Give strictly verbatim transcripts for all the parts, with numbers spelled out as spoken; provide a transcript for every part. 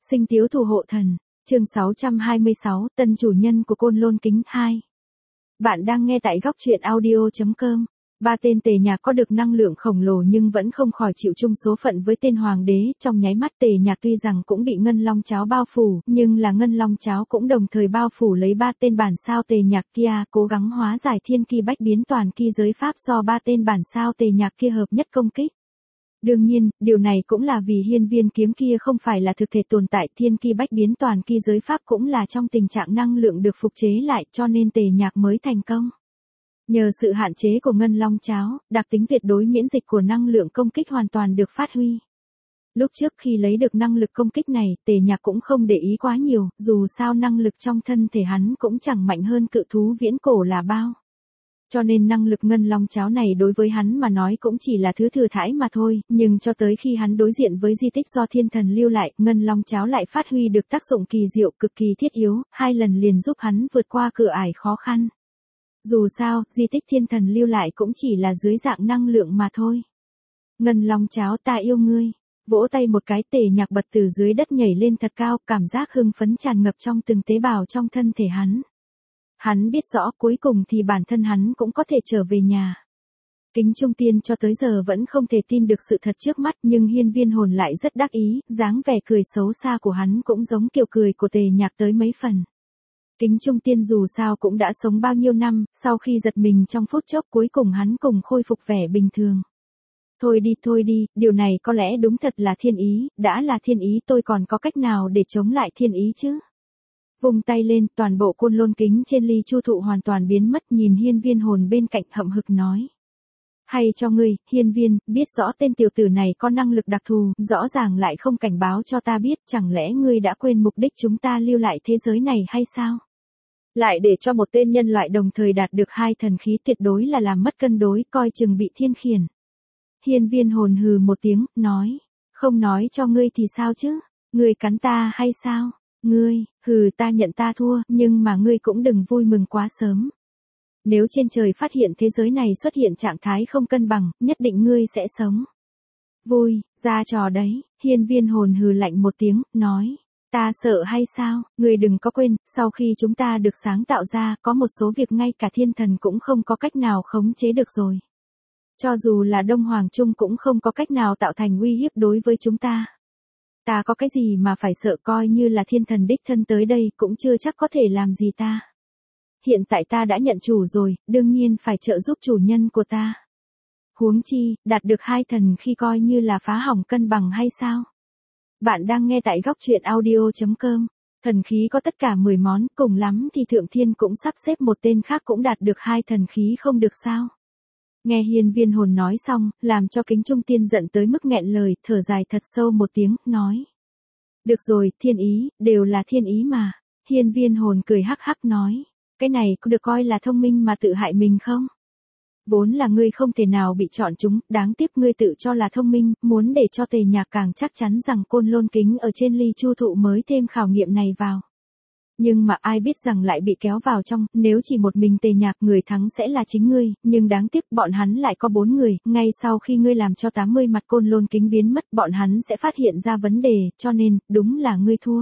Sinh tiếu thủ hộ thần, chương sáu trăm hai mươi sáu, tân chủ nhân của Côn Lôn Kính hai. Bạn đang nghe tại góc truyện audio chấm com. Ba tên tề nhạc có được năng lượng khổng lồ nhưng vẫn không khỏi chịu chung số phận với tên hoàng đế, trong nháy mắt tề nhạc tuy rằng cũng bị ngân long cháo bao phủ, nhưng là ngân long cháo cũng đồng thời bao phủ lấy ba tên bản sao tề nhạc kia, cố gắng hóa giải thiên ki bách biến toàn ki giới pháp do ba tên bản sao tề nhạc kia hợp nhất công kích. Đương nhiên, điều này cũng là vì hiên viên kiếm kia không phải là thực thể tồn tại, thiên ki bách biến toàn ki giới pháp cũng là trong tình trạng năng lượng được phục chế lại, cho nên tề nhạc mới thành công. Nhờ sự hạn chế của ngân long cháo, đặc tính tuyệt đối miễn dịch của năng lượng công kích hoàn toàn được phát huy. Lúc trước khi lấy được năng lực công kích này, tề nhạc cũng không để ý quá nhiều, dù sao năng lực trong thân thể hắn cũng chẳng mạnh hơn cự thú viễn cổ là bao. Cho nên năng lực ngân long cháo này đối với hắn mà nói cũng chỉ là thứ thừa thãi mà thôi, nhưng cho tới khi hắn đối diện với di tích do thiên thần lưu lại, ngân long cháo lại phát huy được tác dụng kỳ diệu cực kỳ thiết yếu, hai lần liền giúp hắn vượt qua cửa ải khó khăn. Dù sao, di tích thiên thần lưu lại cũng chỉ là dưới dạng năng lượng mà thôi. Ngân long cháo, ta yêu ngươi. Vỗ tay một cái, tề nhạc bật từ dưới đất nhảy lên thật cao, cảm giác hưng phấn tràn ngập trong từng tế bào trong thân thể hắn. Hắn biết rõ cuối cùng thì bản thân hắn cũng có thể trở về nhà. Kính Trung Tiên cho tới giờ vẫn không thể tin được sự thật trước mắt, nhưng hiên viên hồn lại rất đắc ý, dáng vẻ cười xấu xa của hắn cũng giống kiểu cười của tề nhạc tới mấy phần. Kính Trung Tiên dù sao cũng đã sống bao nhiêu năm, sau khi giật mình trong phút chốc cuối cùng hắn cùng khôi phục vẻ bình thường. Thôi đi thôi đi, điều này có lẽ đúng thật là thiên ý, đã là thiên ý tôi còn có cách nào để chống lại thiên ý chứ? Vùng tay lên, toàn bộ Côn Lôn Kính trên ly chu thụ hoàn toàn biến mất, nhìn hiên viên hồn bên cạnh hậm hực nói. Hay cho ngươi, hiên viên, biết rõ tên tiểu tử này có năng lực đặc thù, rõ ràng lại không cảnh báo cho ta biết, chẳng lẽ ngươi đã quên mục đích chúng ta lưu lại thế giới này hay sao? Lại để cho một tên nhân loại đồng thời đạt được hai thần khí tuyệt đối là làm mất cân đối, coi chừng bị thiên khiển. Hiên viên hồn hừ một tiếng, nói, không nói cho ngươi thì sao chứ, ngươi cắn ta hay sao? Ngươi, hừ ta nhận ta thua, nhưng mà ngươi cũng đừng vui mừng quá sớm. Nếu trên trời phát hiện thế giới này xuất hiện trạng thái không cân bằng, nhất định ngươi sẽ sống. Vui, ra trò đấy, hiên viên hồn hừ lạnh một tiếng, nói. Ta sợ hay sao, ngươi đừng có quên, sau khi chúng ta được sáng tạo ra, có một số việc ngay cả thiên thần cũng không có cách nào khống chế được rồi. Cho dù là Đông Hoàng Trung cũng không có cách nào tạo thành uy hiếp đối với chúng ta. Ta có cái gì mà phải sợ, coi như là thiên thần đích thân tới đây cũng chưa chắc có thể làm gì ta. Hiện tại ta đã nhận chủ rồi, đương nhiên phải trợ giúp chủ nhân của ta. Huống chi, đạt được hai thần khi coi như là phá hỏng cân bằng hay sao? Bạn đang nghe tại góc truyện audio chấm com. Thần khí có tất cả mười món, cùng lắm thì Thượng Thiên cũng sắp xếp một tên khác cũng đạt được hai thần khí không được sao? Nghe hiên viên hồn nói xong, làm cho Kính Trung Tiên giận tới mức nghẹn lời, thở dài thật sâu một tiếng, nói. Được rồi, thiên ý, đều là thiên ý mà. Hiên viên hồn cười hắc hắc nói. Cái này có được coi là thông minh mà tự hại mình không? Vốn là ngươi không thể nào bị chọn chúng, đáng tiếc ngươi tự cho là thông minh, muốn để cho tề nhạc càng chắc chắn rằng Côn Lôn Kính ở trên ly chu thụ mới thêm khảo nghiệm này vào. Nhưng mà ai biết rằng lại bị kéo vào trong, nếu chỉ một mình tề nhạc người thắng sẽ là chính ngươi, nhưng đáng tiếc bọn hắn lại có bốn người, ngay sau khi ngươi làm cho tám mươi mặt Côn Lôn Kính biến mất bọn hắn sẽ phát hiện ra vấn đề, cho nên, đúng là ngươi thua.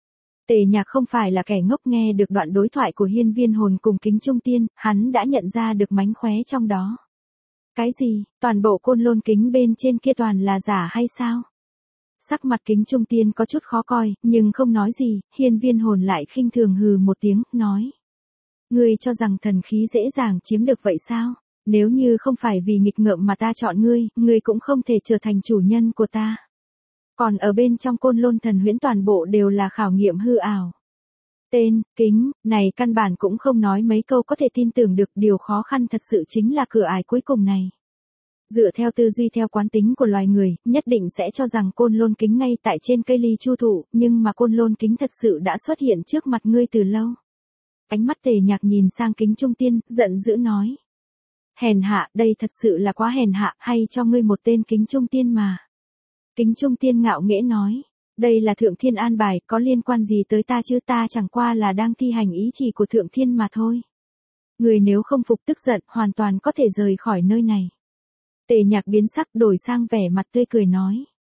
Tề nhạc không phải là kẻ ngốc, nghe được đoạn đối thoại của hiên viên hồn cùng Kính Trung Tiên, hắn đã nhận ra được mánh khóe trong đó. Cái gì, toàn bộ Côn Lôn Kính bên trên kia toàn là giả hay sao? Sắc mặt Kính Trung Tiên có chút khó coi, nhưng không nói gì, hiên viên hồn lại khinh thường hừ một tiếng, nói. Ngươi cho rằng thần khí dễ dàng chiếm được vậy sao? Nếu như không phải vì nghịch ngợm mà ta chọn ngươi, ngươi cũng không thể trở thành chủ nhân của ta. Còn ở bên trong Côn Lôn thần huyễn toàn bộ đều là khảo nghiệm hư ảo. Tên, kính, này căn bản cũng không nói mấy câu có thể tin tưởng được, điều khó khăn thật sự chính là cửa ải cuối cùng này. Dựa theo tư duy theo quán tính của loài người, nhất định sẽ cho rằng Côn Lôn Kính ngay tại trên cây ly chu thụ, nhưng mà Côn Lôn Kính thật sự đã xuất hiện trước mặt ngươi từ lâu. Ánh mắt tề nhạc nhìn sang Kính Trung Tiên, giận dữ nói. Hèn hạ, đây thật sự là quá hèn hạ, hay cho ngươi một tên Kính Trung Tiên mà. Kính Trung Tiên ngạo nghễ nói, đây là Thượng Thiên an bài, có liên quan gì tới ta chứ, ta chẳng qua là đang thi hành ý chỉ của Thượng Thiên mà thôi. Người nếu không phục tức giận, hoàn toàn có thể rời khỏi nơi này. Tề nhạc biến sắc đổi sang vẻ mặt tươi cười nói.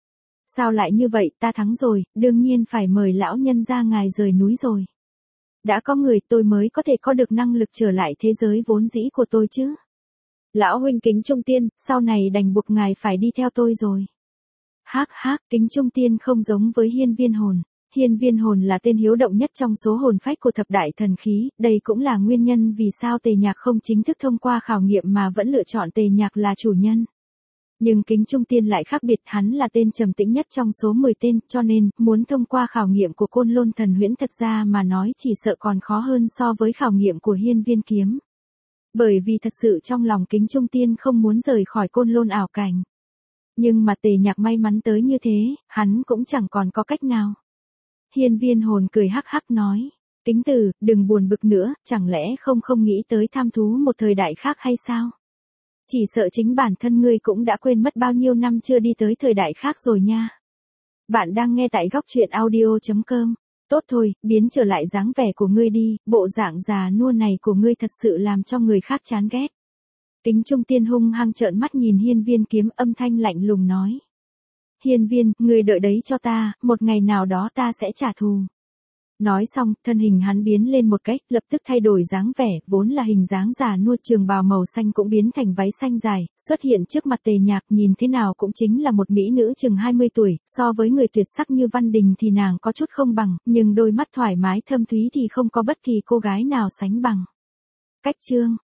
Sao lại như vậy, ta thắng rồi, đương nhiên phải mời lão nhân ra ngài rời núi rồi. Đã có người tôi mới có thể có được năng lực trở lại thế giới vốn dĩ của tôi chứ. Lão huynh Kính Trung Tiên, sau này đành buộc ngài phải đi theo tôi rồi. Hác hác, Kính Trung Tiên không giống với Hiên Viên Hồn. Hiên Viên Hồn là tên hiếu động nhất trong số hồn phách của thập đại thần khí, đây cũng là nguyên nhân vì sao Tề Nhạc không chính thức thông qua khảo nghiệm mà vẫn lựa chọn Tề Nhạc là chủ nhân. Nhưng Kính Trung Tiên lại khác biệt, hắn là tên trầm tĩnh nhất trong số mười tên, cho nên, muốn thông qua khảo nghiệm của Côn Lôn Thần Huyễn thật ra mà nói chỉ sợ còn khó hơn so với khảo nghiệm của Hiên Viên Kiếm. Bởi vì thật sự trong lòng Kính Trung Tiên không muốn rời khỏi Côn Lôn ảo cảnh. Nhưng mà Tề Nhạc may mắn tới như thế, hắn cũng chẳng còn có cách nào. Hiên Viên Hồn cười hắc hắc nói. Kính Tử, đừng buồn bực nữa, chẳng lẽ không không nghĩ tới tham thú một thời đại khác hay sao? Chỉ sợ chính bản thân ngươi cũng đã quên mất bao nhiêu năm chưa đi tới thời đại khác rồi nha. Bạn đang nghe tại góc truyện audio chấm com. Tốt thôi, biến trở lại dáng vẻ của ngươi đi, bộ dạng già nua này của ngươi thật sự làm cho người khác chán ghét. Kính Trung Tiên hung hăng trợn mắt nhìn Hiên Viên Kiếm, âm thanh lạnh lùng nói. Hiên Viên, ngươi đợi đấy cho ta, một ngày nào đó ta sẽ trả thù. Nói xong, thân hình hắn biến lên một cách, lập tức thay đổi dáng vẻ, vốn là hình dáng già nua trường bào màu xanh cũng biến thành váy xanh dài, xuất hiện trước mặt Tề Nhạc, nhìn thế nào cũng chính là một mỹ nữ chừng hai mươi tuổi, so với người tuyệt sắc như Văn Đình thì nàng có chút không bằng, nhưng đôi mắt thoải mái thâm thúy thì không có bất kỳ cô gái nào sánh bằng. Cách chương